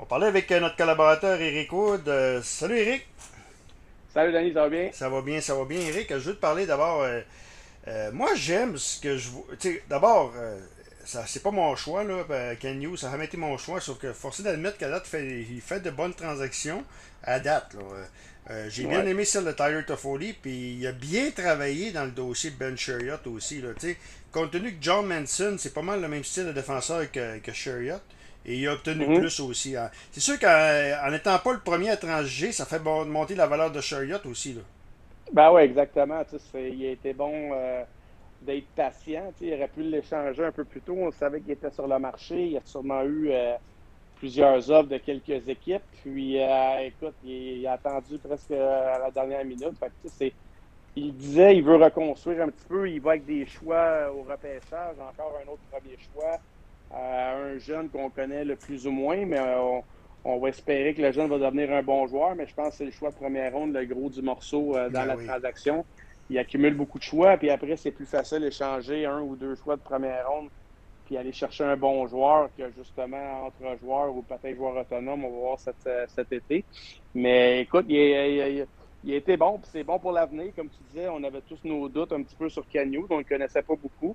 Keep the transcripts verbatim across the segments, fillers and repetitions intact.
parler avec euh, notre collaborateur Eric Wood. Euh, salut Eric. Salut Danny, ça va bien? Ça va bien, ça va bien Eric. Je veux te parler d'abord. Euh, euh, moi j'aime ce que je vois. Tu sais, d'abord, euh, ça c'est pas mon choix là. euh, Ken Hughes, ça a jamais été mon choix. Sauf que forcé d'admettre qu'à date, fait, il fait de bonnes transactions à date. Là. Euh, euh, j'ai bien Ouais. aimé celle de Tyler Toffoli, puis il a bien travaillé dans le dossier de Ben Sherriott aussi. Là, tu sais. Compte tenu que John Manson, c'est pas mal le même style de défenseur que, que Sherriott, et il a obtenu Mhm. plus aussi. Hein. C'est sûr qu'en n'étant pas le premier à transiger, ça fait bon- monter la valeur de Sherriott aussi. Là. Ben ouais, exactement. Tu sais, c'est- il a été bon euh, d'être patient. Tu sais, il aurait pu l'échanger un peu plus tôt. On savait qu'il était sur le marché. Il a sûrement eu euh, plusieurs offres de quelques équipes. Puis, euh, écoute, il, il a attendu presque à la dernière minute. Fait que, tu sais, c'est- il disait il veut reconstruire un petit peu. Il va avec des choix au repêchage. Encore un autre premier choix. Euh, un jeune qu'on connaît le plus ou moins, mais on, on va espérer que le jeune va devenir un bon joueur. Mais je pense que c'est le choix de première ronde, le gros du morceau euh, dans Ben la oui. transaction. Il accumule beaucoup de choix, puis après, c'est plus facile d'échanger un ou deux choix de première ronde, puis aller chercher un bon joueur que justement entre joueurs ou peut-être joueur autonome, on va voir cet, euh, cet été. Mais écoute, il, il, il, il a été bon, puis c'est bon pour l'avenir. Comme tu disais, on avait tous nos doutes un petit peu sur Canyon, dont on ne le connaissait pas beaucoup.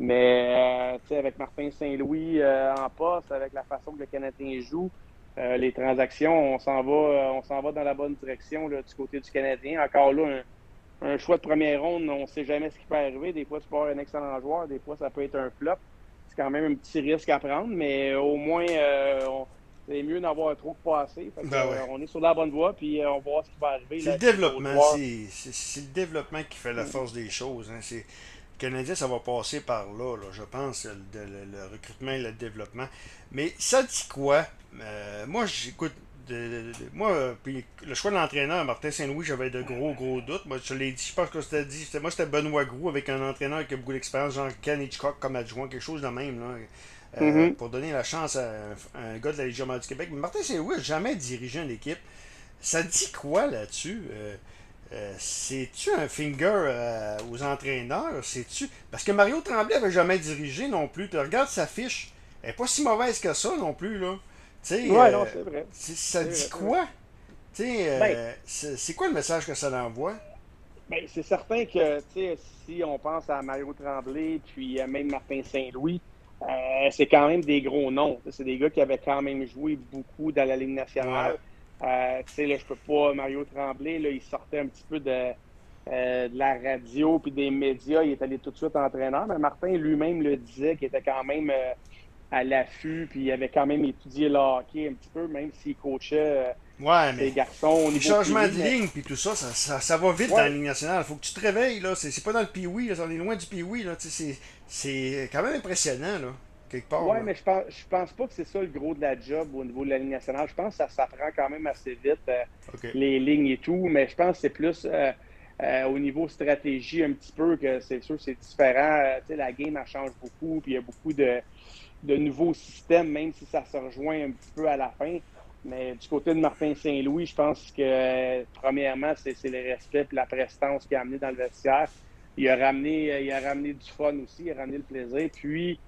Mais euh, tu sais, avec Martin Saint-Louis euh, en poste, avec la façon que le Canadien joue, euh, les transactions, on s'en va, euh, on s'en va dans la bonne direction là, du côté du Canadien. Encore là, un, un choix de première ronde, on ne sait jamais ce qui peut arriver. Des fois, tu peux avoir un excellent joueur, des fois, ça peut être un flop. C'est quand même un petit risque à prendre, mais au moins, euh, on- c'est mieux d'en avoir trop que pas assez. Fait que, Ben ouais. euh, on est sur la bonne voie, puis euh, on va voir ce qui va arriver C'est là, le avec les autres développement, joueurs. c'est, c'est, c'est le développement qui fait la Mm. force des choses. Hein. C'est, le Canadien, ça va passer par là, là, je pense, le, le- le recrutement et le développement. Mais ça dit quoi? Euh, moi, j'écoute. De, de- de- moi, euh, puis le choix de l'entraîneur, Martin Saint-Louis, j'avais de gros, gros doutes. Moi, je l'ai dit, je pense que c'était dit. C'était, moi, c'était Benoît Groux avec un entraîneur qui a beaucoup d'expérience, genre Ken Hitchcock comme adjoint, quelque chose de même, là, euh, Mhm. pour donner la chance à un, à un gars de la Légion majeure du Québec. Mais Martin Saint-Louis n'a jamais dirigé une équipe. Ça dit quoi là-dessus? Euh, euh, c'est-tu un finger euh, aux entraîneurs? C'est-tu. Parce que Mario Tremblay avait jamais dirigé non plus. Tu regardes sa fiche. Elle est pas si mauvaise que ça non plus, là. Tu sais, Ouais, non, euh, c'est vrai. ça C'est dit vrai, c'est vrai. quoi? Tu sais, Ben, euh, c'est c'est quoi le message que ça envoie? ben c'est certain que, tu sais, si on pense à Mario Tremblay, puis euh, même Martin Saint-Louis, euh, c'est quand même des gros noms. C'est des gars qui avaient quand même joué beaucoup dans la Ligue Ouais. nationale. Euh, tu sais, là, je peux pas, Mario Tremblay, là, il sortait un petit peu de, euh, de la radio puis des médias. Il est allé tout de suite entraîneur. Mais Martin lui-même le disait qu'il était quand même euh, à l'affût, puis il avait quand même étudié le hockey un petit peu, même s'il coachait euh, Ouais, mais ses garçons au les niveau changements Pee-Wee. de Mais ligne puis tout ça, ça, ça, ça va vite dans la ouais, Ligue nationale. Faut que tu te réveilles, là. C'est c'est pas dans le pee-wee, là. On est loin du pee-wee, là. Tu sais, C'est c'est quand même impressionnant, là. Quelque part, ouais, là. mais je pense, je pense pas que c'est ça le gros de la job au niveau de la Ligue nationale. Je pense que ça s'apprend quand même assez vite, euh, OK. les lignes et tout, mais je pense que c'est plus euh, euh, au niveau stratégie un petit peu que c'est sûr que c'est différent. Euh, tu sais, la game, elle change beaucoup, puis il y a beaucoup de, de nouveaux systèmes, même si ça se rejoint un petit peu à la fin. Mais du côté de Martin Saint-Louis, je pense que, euh, premièrement, c'est c'est le respect et la prestance qu'il a amené dans le vestiaire. Il a ramené, euh, il a ramené du fun aussi, il a ramené le plaisir. Puis,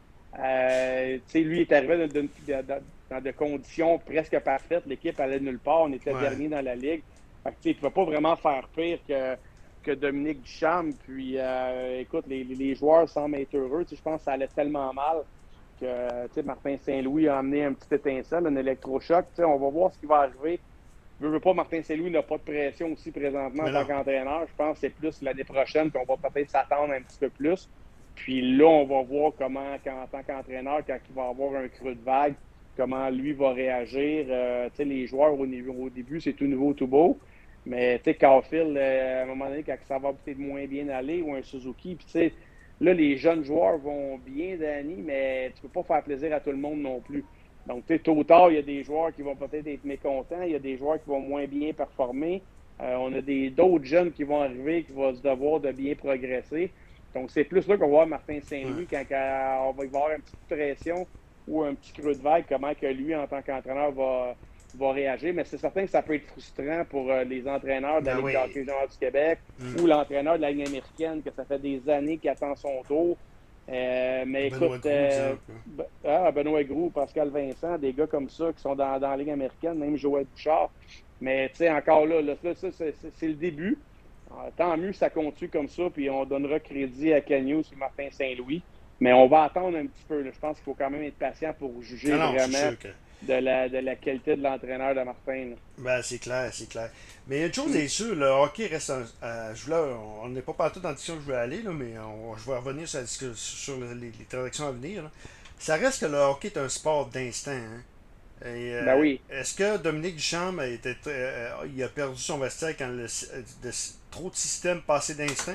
euh, tu sais, lui est arrivé dans, de, de, de, dans de conditions presque parfaites. L'équipe allait nulle part. On était Ouais. dernier dans la ligue. Fait que, tu sais, il ne pouvait pas vraiment faire pire que, que Dominique Ducharme. Puis, euh, écoute, les, les joueurs semblent être heureux. Tu sais, je pense que ça allait tellement mal que tu sais, Martin Saint-Louis a amené un petit étincelle, un électrochoc. Tu sais, on va voir ce qui va arriver. Je veux, veux pas, Martin Saint-Louis n'a pas de pression aussi présentement en Mais tant non. qu'entraîneur. Je pense que c'est plus l'année prochaine qu'on va peut-être s'attendre un petit peu plus. Puis là, on va voir comment, quand, en tant qu'entraîneur, quand il va avoir un creux de vague, comment lui va réagir. Euh, tu sais, les joueurs au, niveau, au début, c'est tout nouveau, tout beau. Mais tu sais, Caulfield, euh, à un moment donné, quand ça va peut-être moins bien aller, ou un Suzuki, puis tu sais, là, les jeunes joueurs vont bien, Danny, mais tu peux pas faire plaisir à tout le monde non plus. Donc, tu sais, tôt ou tard, il y a des joueurs qui vont peut-être être mécontents, il y a des joueurs qui vont moins bien performer. Euh, on a des d'autres jeunes qui vont arriver, qui vont se devoir de bien progresser. Donc, c'est plus là qu'on va voir Martin Ouais. Saint-Louis quand, quand on va y avoir une petite pression ou un petit creux de vague, comment que lui, en tant qu'entraîneur, va, va réagir. Mais c'est certain que ça peut être frustrant pour euh, les entraîneurs de la Ben Ligue de oui. hockey junior du Québec Hmm. ou l'entraîneur de la Ligue américaine, que ça fait des années qu'il attend son tour. Euh, mais Benoît écoute, Gros, euh, exemple. ben- ah, Benoît Groux, Pascal Vincent, des gars comme ça qui sont dans, dans la Ligue américaine, même Joël Bouchard. Mais tu sais, encore là, là, là, ça, c'est c'est- c'est le début. Euh, tant mieux, ça continue comme ça, puis on donnera crédit à Ken Hughes et Martin Saint-Louis. Mais on va attendre un petit peu, là. Je pense qu'il faut quand même être patient pour juger Non, non, c'est vraiment sûr que. de la, de la qualité de l'entraîneur de Martin, là. Ben, c'est clair, c'est clair. Mais une chose Mm. est sûre, le hockey reste un. euh, je voulais, on n'est pas partout dans la discussion que je voulais aller, là, mais on- je vais revenir sur, la discu- sur les, les transactions à venir, là. Ça reste que le hockey est un sport d'instinct, hein. Et, Ben euh, oui. est-ce que Dominique Ducharme a, été, euh, il a perdu son vestiaire quand le, de, trop de systèmes passés d'instinct?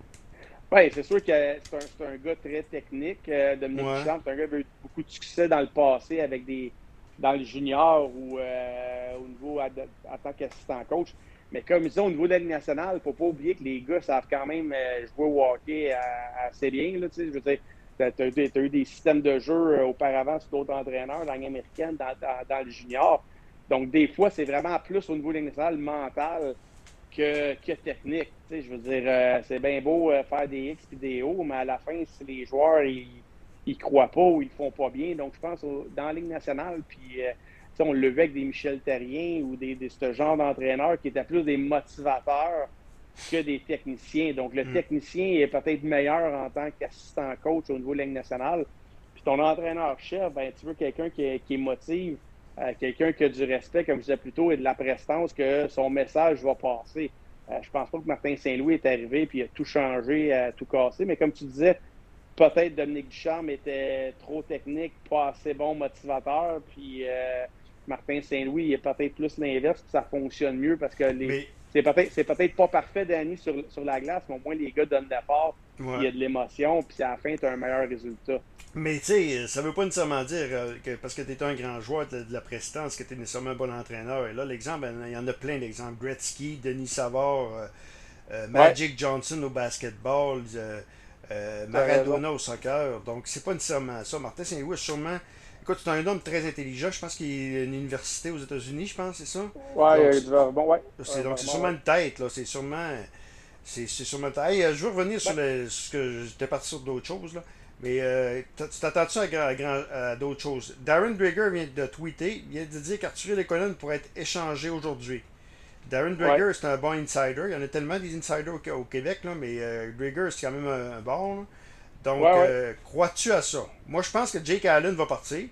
Oui, c'est sûr que c'est un, c'est un gars très technique. Euh, Dominique Ouais. Duchamp, c'est un gars qui a eu beaucoup de succès dans le passé avec des dans le junior ou euh, au niveau ad- en tant qu'assistant coach. Mais comme ils ont au niveau de la Ligue nationale, il ne faut pas oublier que les gars savent quand même euh, jouer au hockey à- assez bien. Là, tu sais. Je veux dire, tu as, eu des systèmes de jeu euh, auparavant sur d'autres entraîneurs dans la Ligue américaine, dans, dans, dans le junior. Donc, des fois, c'est vraiment plus au niveau de la Ligue nationale mental que, que technique. Tu sais, je veux dire, euh, c'est bien beau euh, faire des X et des O, mais à la fin, si les joueurs ils, ils croient pas ou ils font pas bien. Donc, je pense au- dans la Ligue nationale, puis euh, tu sais, on le vu avec des Michel Therrien ou des, des ce genre d'entraîneurs qui étaient plus des motivateurs que des techniciens. Donc, le Mm. technicien est peut-être meilleur en tant qu'assistant coach au niveau de la Ligue nationale. Puis ton entraîneur-chef, ben, tu veux quelqu'un qui, qui motive, euh, quelqu'un qui a du respect, comme je disais plus tôt, et de la prestance, que son message va passer. Euh, je pense pas que Martin Saint-Louis est arrivé puis a tout changé, a tout cassé. Mais comme tu disais, peut-être Dominique Ducharme était trop technique, pas assez bon motivateur. Puis euh, Martin Saint-Louis est peut-être plus l'inverse, puis ça fonctionne mieux parce que les. Mais, C'est peut-être, c'est peut-être pas parfait, Danny, sur, sur la glace, mais au moins les gars donnent l'effort, puis il ouais. y a de l'émotion, puis à la fin, tu as un meilleur résultat. Mais tu sais, ça veut pas nécessairement dire euh, que parce que tu es un grand joueur de, de la prestance que tu es nécessairement un bon entraîneur. Et là, l'exemple, ben, il y en a plein d'exemples. Gretzky, Denis Savard, euh, euh, Ouais, Magic Johnson au basketball, euh, euh, tu as raison. Maradona au soccer. Donc, c'est pas nécessairement ça. Martin Saint-Louis, sûrement. Écoute, c'est un homme très intelligent. Je pense qu'il est à une université aux États-Unis, je pense, c'est ça. Ouais, Donc, euh, du Vermont, ouais. c'est Ouais, donc c'est Vermont, sûrement ouais. une tête, là. C'est sûrement. C'est c'est sûrement une tête. Hey, euh, je veux revenir sur, Ben, le, sur ce que j'étais parti sur d'autres choses, là. Mais euh, t'as- tu t'attends-tu à, gra- à gra- à d'autres choses? Darren Brigger vient de tweeter, il vient de dire qu'Arthur Lekonen pourrait être échangé aujourd'hui. Darren ouais, Brigger, c'est un bon insider. Il y en a tellement des insiders au, au Québec, là, mais euh, Brigger, c'est quand même un, un bon. Là. Donc, ouais, ouais. euh, crois-tu à ça? Moi, je pense que Jake Allen va partir.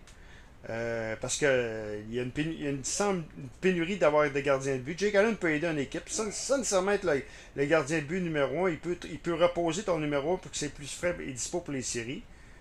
Euh, parce que euh, il y a une, pénu- il y a une, semble une pénurie d'avoir des gardiens de but. Jake Allen peut aider une équipe sans, sans nécessairement être le, le gardien de but numéro un. Il peut, il peut reposer ton numéro un pour que c'est plus frais et dispo pour les séries.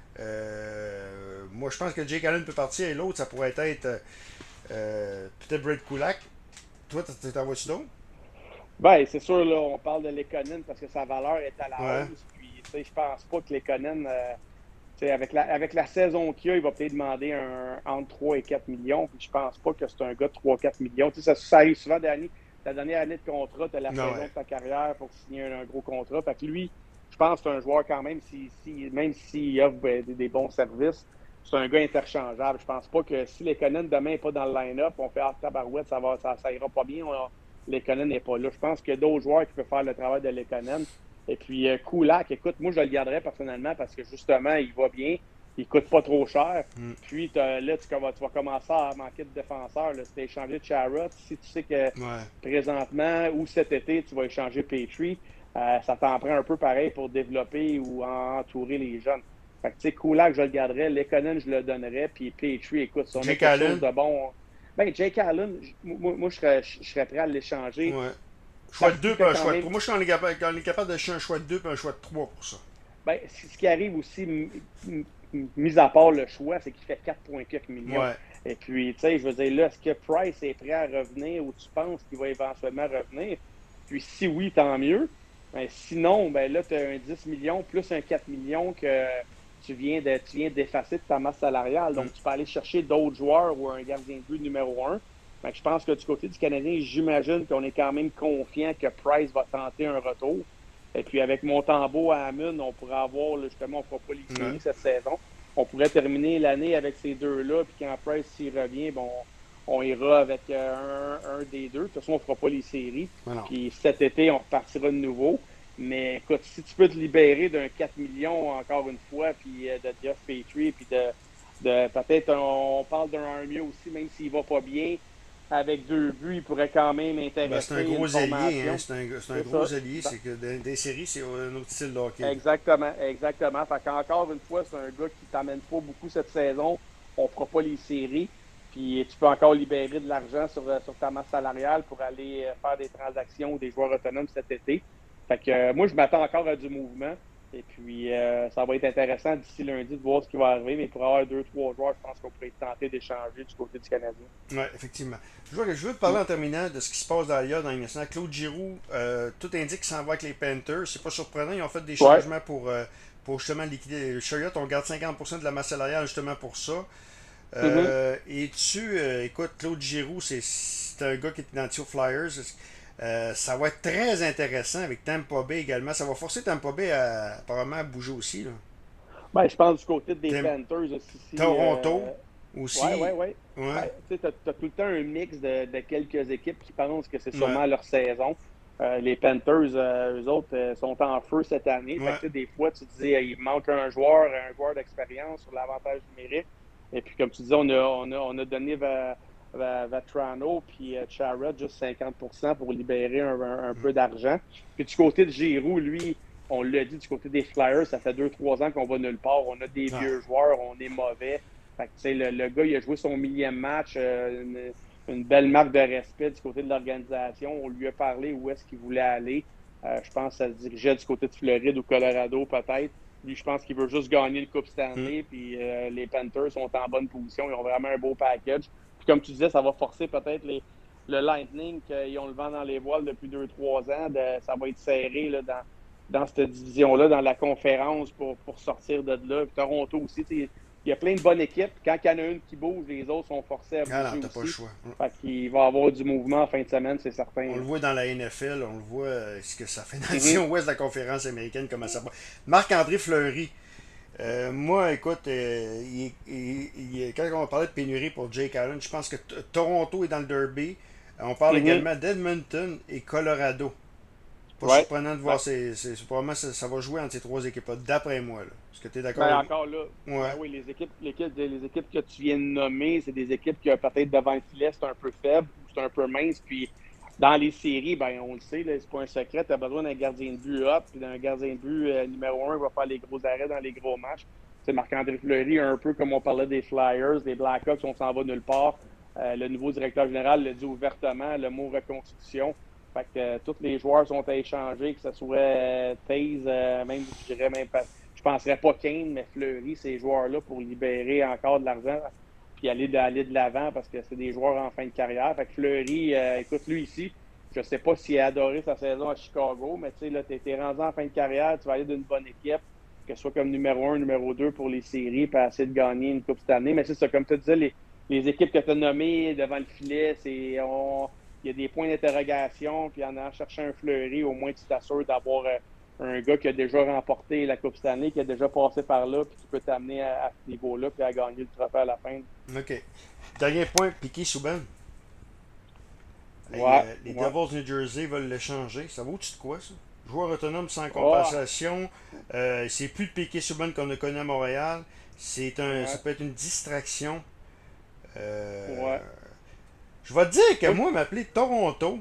Euh, moi, je pense que Jake Allen peut partir et l'autre, ça pourrait être euh, euh, peut-être Brett Kulak. Toi, t'en vois-tu d'autres? Ben, c'est sûr, là, on parle de Lekonen parce que sa valeur est à la Ouais. hausse. Puis, tu sais, je pense pas que Lekonen, euh, tu sais, avec la, avec la saison qu'il a, il va peut-être demander un, entre trois et quatre millions. Puis, je pense pas que c'est un gars de trois quatre millions. Tu sais, ça, ça arrive souvent, Danny. Ta dernière année de contrat, tu as la Non, saison ouais. de ta carrière pour signer un, un gros contrat. Fait que lui, je pense que c'est un joueur quand même, si, si, même s'il offre ben, des, des bons services, c'est un gars interchangeable. Je pense pas que si Lekonen demain n'est pas dans le line-up, on fait ah, tabarouette, ça, va, ça, ça ira pas bien. On, Lekonen n'est pas là. Je pense qu'il y a d'autres joueurs qui peuvent faire le travail de Lekonen. Et puis, euh, Kulak, écoute, moi, je le garderais personnellement parce que justement, il va bien. Il coûte pas trop cher. Mm. Puis là, tu, tu vas commencer à manquer de défenseurs. Là. Si tu as échangé de Charrot, si tu sais que Ouais. présentement ou cet été, tu vas échanger Petrie, euh, ça t'en prend un peu pareil pour développer ou entourer les jeunes. Fait que, tu sais, Kulak, je le garderais. Lekonen, je le donnerais. Puis Petrie, écoute, si on a Jake quelque chose Allen. de bon. Ben, Jake Allen, moi, moi je, serais, je serais prêt à l'échanger Ouais. Choix de parce qu'il deux puis fait un quand choix de même. trois. Moi, je suis quand on est capable, quand on est capable d'acheter un choix de deux puis un choix de trois pour ça. Ben, ce qui arrive aussi, mis à part le choix, c'est qu'il fait quatre virgule quatre millions. Ouais. Et puis, tu sais, je veux dire, là, est-ce que Price est prêt à revenir ou tu penses qu'il va éventuellement revenir? Puis, si oui, tant mieux. Ben, sinon, ben là, tu as un dix millions plus un quatre millions que tu viens de, tu viens d'effacer de ta masse salariale. Mm. Donc, tu peux aller chercher d'autres joueurs ou un gardien de but numéro un. Ben, je pense que du côté du Canadien, j'imagine qu'on est quand même confiant que Price va tenter un retour. Et puis, avec Montembeault à Amund, on pourrait avoir, là, justement, on ne fera pas les séries Ouais. cette saison. On pourrait terminer l'année avec ces deux-là. Puis, quand Price s'y revient, bon, on ira avec euh, un, un des deux. De toute façon, on ne fera pas les séries. Mais non. Puis, cet été, on repartira de nouveau. Mais écoute, si tu peux te libérer d'un quatre millions encore une fois, puis euh, de Jeff Petrie, puis de, de peut-être, on, on parle d'un Armia aussi, même s'il va pas bien, avec deux buts, il pourrait quand même Ben, c'est un intéresser une gros allié, hein? formation. C'est un, c'est un C'est gros ça. allié. C'est que dans des séries, c'est un autre style de hockey. Exactement, exactement. Fait qu'encore une fois, c'est un gars qui t'amène pas beaucoup cette saison. On fera pas les séries. Puis tu peux encore libérer de l'argent sur, sur ta masse salariale pour aller faire des transactions ou des joueurs autonomes cet été. Fait que euh, moi, je m'attends encore à du mouvement. Et puis, euh, ça va être intéressant d'ici lundi de voir ce qui va arriver. Mais pour avoir deux, trois joueurs, je pense qu'on pourrait tenter d'échanger du côté du Canadien. Oui, effectivement. Je veux, je veux te parler en terminant de ce qui se passe d'ailleurs dans l'instant. Claude Giroux, euh, tout indique qu'il s'en va avec les Panthers. C'est pas surprenant. Ils ont fait des Ouais. changements pour, euh, pour justement liquider. Chariot, on garde cinquante pour cent de la masse salariale justement pour ça. Mm-hmm. Euh, et tu, euh, écoute, Claude Giroux, c'est, c'est un gars qui est identifié aux Flyers. Euh, ça va être très intéressant avec Tampa Bay également. Ça va forcer Tampa Bay à apparemment à bouger aussi. Là. Ben, je pense du côté des Tem- Panthers aussi. Si, Toronto euh, Ouais, aussi. ouais, ouais. Ouais. Ben, tu sais, t'as, t'as tout le temps un mix de, de quelques équipes qui pensent que c'est Ouais. sûrement leur saison. Euh, les Panthers, euh, eux autres, euh, sont en feu cette année. Fait Ouais. que, tu sais, des fois, tu te dis, euh, il manque un joueur, un joueur d'expérience sur l'avantage numérique. Et puis, comme tu dis, on a, on a, on a donné Va- Va- Vatrano puis euh, Chara juste cinquante pour cent pour libérer un, un- un peu d'argent. Puis du côté de Giroux, lui, on l'a dit, du côté des Flyers, ça fait deux, trois ans qu'on va nulle part. On a des Ouais. vieux joueurs, on est mauvais. Fait que, tu sais, le, le gars, il a joué son millième match, euh, une, une belle marque de respect du côté de l'organisation. On lui a parlé où est-ce qu'il voulait aller. Euh, je pense que ça se dirigeait du côté de Floride ou Colorado, peut-être. Lui, je pense qu'il veut juste gagner le Coupe Mm. Stanley. Puis euh, les Panthers sont en bonne position. Ils ont vraiment un beau package. Puis comme tu disais, ça va forcer peut-être les, le Lightning, qu'ils ont le vent dans les voiles depuis deux trois ans. De, ça va être serré là, dans, dans cette division-là, dans la conférence pour, pour sortir de là. Puis Toronto aussi, il y a plein de bonnes équipes. Quand il y en a une qui bouge, les autres sont forcés à bouger Ah non, t'as aussi. pas le choix. Fait qu'il va y avoir du mouvement en fin de semaine, c'est certain. On le voit dans la N F L, on le voit euh, ce que ça fait dans la Mm-hmm. division ouest de la conférence américaine, comment ça va. Marc-André Fleury. Euh, moi, écoute, euh, il, il, il, quand on parlait de pénurie pour Jake Allen, je pense que t- Toronto est dans le derby. Euh, On parle Mm-hmm. également d'Edmonton et Colorado. Pas Ouais. surprenant de voir, c'est, c'est, c'est, probablement ça, ça va jouer entre ces trois équipes-là, d'après moi. Là. Est-ce que tu es d'accord Ben avec encore là, moi? ben Ouais. oui, les équipes, l'équipe, les équipes que tu viens de nommer, c'est des équipes qui peut-être devant le filet, c'est un peu faible, c'est un peu mince. Puis dans les séries, ben on le sait, là, c'est pas un secret, tu as besoin d'un gardien de but up, puis d'un gardien de but euh, numéro un qui va faire les gros arrêts dans les gros matchs. C'est Marc-André Fleury, un peu comme on parlait des Flyers, des Blackhawks, on s'en va nulle part. Euh, le nouveau directeur général le dit ouvertement, le mot reconstruction. Fait que euh, tous les joueurs sont à échanger, que ce soit euh, Taze, euh, même, je dirais même pas, je penserais pas Kane, mais Fleury, ces joueurs-là, pour libérer encore de l'argent, puis aller de, aller de l'avant, parce que c'est des joueurs en fin de carrière. Fait que Fleury, euh, écoute, lui ici, je sais pas s'il a adoré sa saison à Chicago, mais tu sais, là, t'es, t'es rendu en fin de carrière, tu vas aller d'une bonne équipe, que ce soit comme numéro un, numéro deux pour les séries, puis essayer de gagner une coupe cette année. Mais c'est ça, comme tu disais, les, les équipes que tu as nommées devant le filet, c'est on, il y a des points d'interrogation, puis en allant chercher un Fleury, au moins tu t'assures d'avoir euh, un gars qui a déjà remporté la Coupe Stanley, qui a déjà passé par là, puis qui peut t'amener à, à ce niveau-là, puis à gagner le trophée à la fin. OK. Dernier point, Piquet Souban. Hey, Ouais, euh, les ouais. Devils New Jersey veulent le changer. Ça vaut-tu de quoi, ça? Joueur autonome sans Oh, compensation. Euh, c'est plus le Piquet Souban qu'on a connu à Montréal. C'est un, ouais, ça peut être une distraction. Euh, ouais. je vais te dire que Moi, moi, m'appeler Toronto,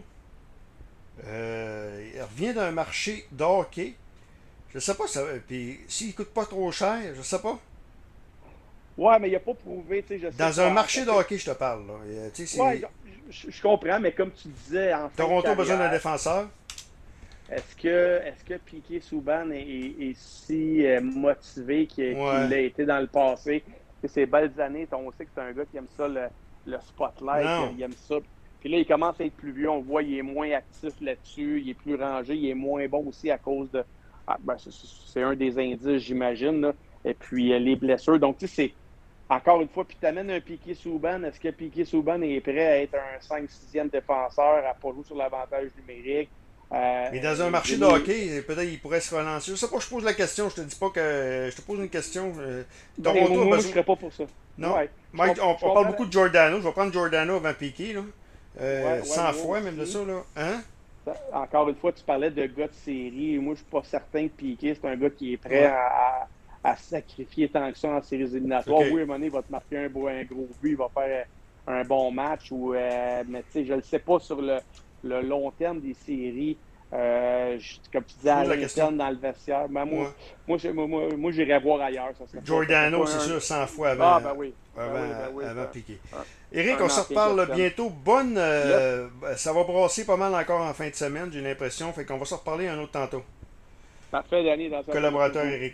euh, il revient d'un marché de hockey. Je sais pas, ça, puis s'il coûte pas trop cher, je sais pas. ouais, mais il n'a pas prouvé, tu sais, je sais Dans un pas. marché Parce de que, hockey, je te parle. Là. Et, tu sais, ouais, c'est- je, je comprends, mais comme tu disais, en fin de Toronto a besoin d'un carrière, défenseur. est-ce que, est-ce que Piquet Souban est, est- est si euh, motivé qu'il qu'il Ouais. l'a été dans le passé? Tu sais, ces belles années, on sait que c'est un gars qui aime ça, le, le spotlight, Non. il aime ça. Puis là, il commence à être plus vieux, on le voit, il est moins actif là-dessus, il est plus rangé, il est moins bon aussi à cause de... Ah, ben, c'est, c'est un des indices, j'imagine, là. Et puis, euh, les blessures. Donc, tu sais, c'est... Encore une fois, puis tu amènes un Piquet Souban. Est-ce que Piquet Souban est prêt à être un cinq sixième défenseur, à pas jouer sur l'avantage numérique? Euh, Mais dans un marché de Jimmy- hockey, peut-être il pourrait se relancer. Je sais pas, je pose la question. Je te dis pas que. Je te pose une question. Euh, Ben, Toronto moi, a moi, je besoin. serais pas pour ça. Non. Ouais. Je Mike, comp- on, je on comprends parle la- beaucoup de Giordano. Je vais prendre Giordano avant Piqué, là. Euh, Ouais, ouais, cent moi fois, même de aussi. ça, là. Hein? Encore une fois, tu parlais de gars de série. Moi, je suis pas certain que Piqué, c'est un gars qui est prêt ouais. à, à sacrifier tant que ça en séries éliminatoires. Okay. Oui, à un moment donné, il va te marquer un, beau, un gros but, il va faire un bon match. Ou, euh, mais tu sais, je ne le sais pas sur le, le long terme des séries. Euh, je, comme tu disais, à l'interne dans le vestiaire. Ben, moi, ouais. moi, moi, moi, moi j'irais voir ailleurs. Ça Giordano, c'est sûr, cent fois avant, ah, ben oui. avant, ben oui, ben oui, avant ben, Piqué. Ben, Éric, on se reparle bientôt. Bonne. Euh, yes. Ça va brasser pas mal encore en fin de semaine, j'ai l'impression. Fait qu'on va se reparler un autre tantôt. Parfait, Danny. Dans Collaborateur Éric.